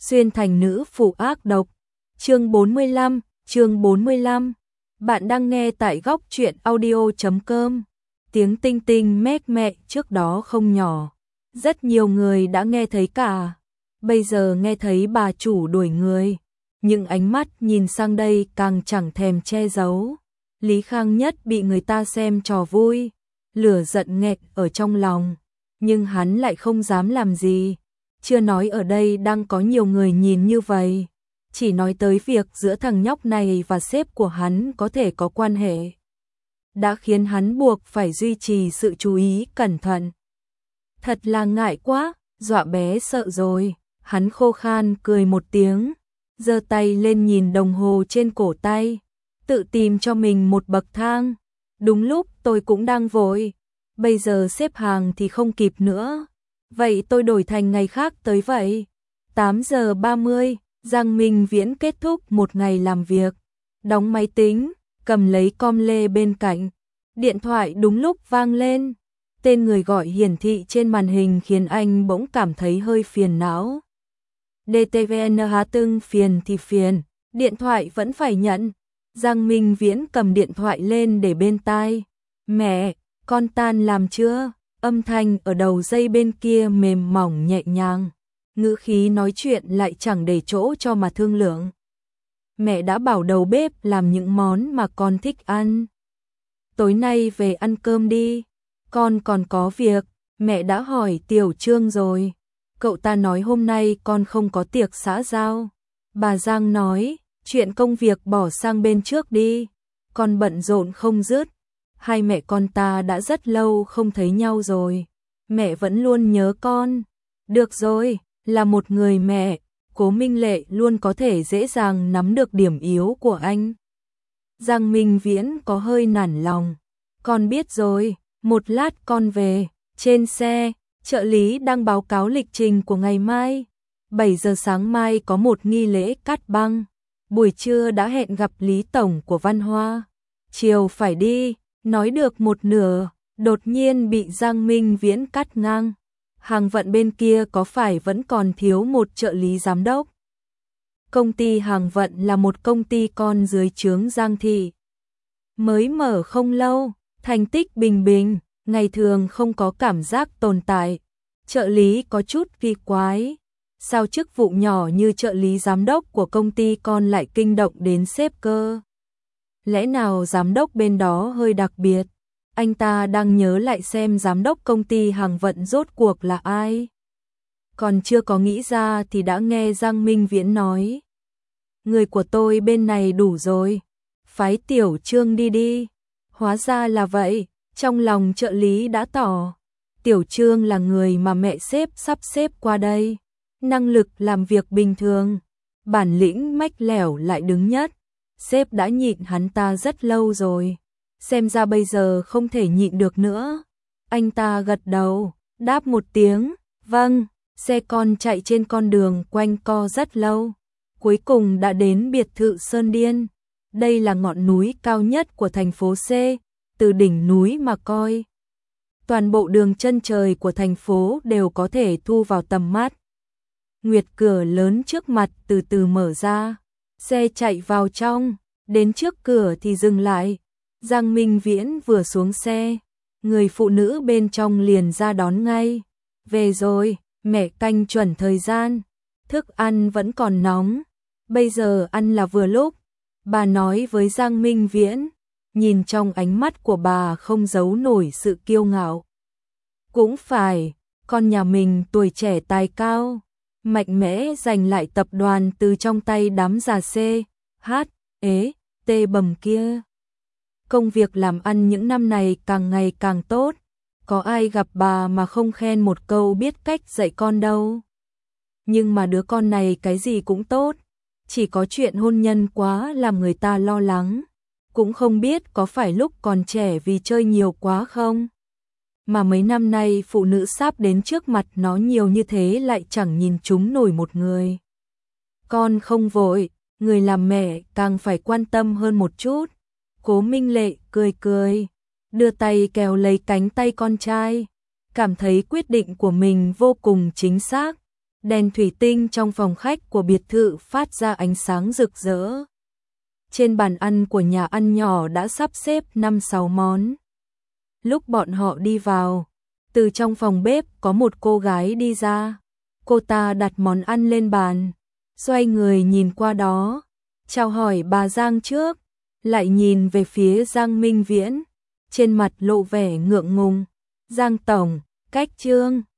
xuyên thành nữ phụ ác độc. Chương 45. Bạn đang nghe tại góc truyện audio.com. Tiếng tinh tinh mét mẹ trước đó không nhỏ. Rất nhiều người đã nghe thấy cả. Bây giờ nghe thấy bà chủ đuổi người. Nhưng ánh mắt nhìn sang đây càng chẳng thèm che giấu. Lý Khang Nhất bị người ta xem trò vui. Lửa giận nghẹt ở trong lòng. Nhưng hắn lại không dám làm gì. Chưa nói ở đây đang có nhiều người nhìn như vậy. Chỉ nói tới việc giữa thằng nhóc này và sếp của hắn có thể có quan hệ. Đã khiến hắn buộc phải duy trì sự chú ý cẩn thận. Thật là ngại quá, dọa bé sợ rồi. Hắn khô khan cười một tiếng, giơ tay lên nhìn đồng hồ trên cổ tay, tự tìm cho mình một bậc thang. Đúng lúc tôi cũng đang vội, bây giờ xếp hàng thì không kịp nữa. Vậy tôi đổi thành ngày khác tới vậy. 8 giờ 30, Giang Minh Viễn kết thúc một ngày làm việc, đóng máy tính, cầm lấy com lê bên cạnh. Điện thoại đúng lúc vang lên. Tên người gọi hiển thị trên màn hình khiến anh bỗng cảm thấy hơi phiền não. DTVNH tưng phiền thì phiền, điện thoại vẫn phải nhận. Giang Minh Viễn cầm điện thoại lên để bên tai. Mẹ, con tan làm chưa? Âm thanh ở đầu dây bên kia mềm mỏng nhẹ nhàng. Ngữ khí nói chuyện lại chẳng để chỗ cho mà thương lượng. Mẹ đã bảo đầu bếp làm những món mà con thích ăn. Tối nay về ăn cơm đi. Con còn có việc. Mẹ đã hỏi Tiểu Trương rồi. Cậu ta nói hôm nay con không có tiệc xã giao. Bà Giang nói, chuyện công việc bỏ sang bên trước đi. Con bận rộn không dứt. Hai mẹ con ta đã rất lâu không thấy nhau rồi. Mẹ vẫn luôn nhớ con. Được rồi, là một người mẹ, Cố Minh Lệ luôn có thể dễ dàng nắm được điểm yếu của anh. Giang Minh Viễn có hơi nản lòng. Con biết rồi, một lát con về. Trên xe, trợ lý đang báo cáo lịch trình của ngày mai. 7 giờ sáng mai có một nghi lễ cắt băng. Buổi trưa đã hẹn gặp Lý Tổng của Văn Hoa. Chiều phải đi, nói được một nửa, đột nhiên bị Giang Minh Viễn cắt ngang. Hàng vận bên kia có phải vẫn còn thiếu một trợ lý giám đốc? Công ty hàng vận là một công ty con dưới trướng Giang Thị. Mới mở không lâu, thành tích bình bình, ngày thường không có cảm giác tồn tại. Trợ lý có chút kỳ quái. Sao chức vụ nhỏ như trợ lý giám đốc của công ty con lại kinh động đến sếp cơ? Lẽ nào giám đốc bên đó hơi đặc biệt? Anh ta đang nhớ lại xem giám đốc công ty hàng vận rốt cuộc là ai. Còn chưa có nghĩ ra thì đã nghe Giang Minh Viễn nói. Người của tôi bên này đủ rồi. Phái Tiểu Trương đi đi. Hóa ra là vậy, trong lòng trợ lý đã tỏ. Tiểu Trương là người mà mẹ sếp sắp xếp qua đây. Năng lực làm việc bình thường. Bản lĩnh mách lẻo lại đứng nhất. Sếp đã nhịn hắn ta rất lâu rồi. Xem ra bây giờ không thể nhịn được nữa. Anh ta gật đầu, đáp một tiếng, vâng. Xe con chạy trên con đường quanh co rất lâu. Cuối cùng đã đến biệt thự Sơn Điên. Đây là ngọn núi cao nhất của thành phố C. Từ đỉnh núi mà coi, toàn bộ đường chân trời của thành phố đều có thể thu vào tầm mắt. Nguyệt cửa lớn trước mặt từ từ mở ra. Xe chạy vào trong, đến trước cửa thì dừng lại. Giang Minh Viễn vừa xuống xe, người phụ nữ bên trong liền ra đón ngay. Về rồi, mẹ canh chuẩn thời gian. Thức ăn vẫn còn nóng. Bây giờ ăn là vừa lúc. Bà nói với Giang Minh Viễn. Nhìn trong ánh mắt của bà không giấu nổi sự kiêu ngạo. Cũng phải, con nhà mình tuổi trẻ tài cao, mạnh mẽ giành lại tập đoàn từ trong tay đám già C, H, ế, T bầm kia. Công việc làm ăn những năm này càng ngày càng tốt. Có ai gặp bà mà không khen một câu biết cách dạy con đâu. Nhưng mà đứa con này cái gì cũng tốt. Chỉ có chuyện hôn nhân quá làm người ta lo lắng. Cũng không biết có phải lúc còn trẻ vì chơi nhiều quá không. Mà mấy năm nay phụ nữ sắp đến trước mặt nó nhiều như thế lại chẳng nhìn chúng nổi một người. Con không vội, người làm mẹ càng phải quan tâm hơn một chút. Cố Minh Lệ cười cười, đưa tay kéo lấy cánh tay con trai, cảm thấy quyết định của mình vô cùng chính xác. Đèn thủy tinh trong phòng khách của biệt thự phát ra ánh sáng rực rỡ. Trên bàn ăn của nhà ăn nhỏ đã sắp xếp 5-6 món. Lúc bọn họ đi vào, từ trong phòng bếp có một cô gái đi ra. Cô ta đặt món ăn lên bàn, xoay người nhìn qua đó, chào hỏi bà Giang trước, lại nhìn về phía Giang Minh Viễn, trên mặt lộ vẻ ngượng ngùng. Giang tổng, cách Trương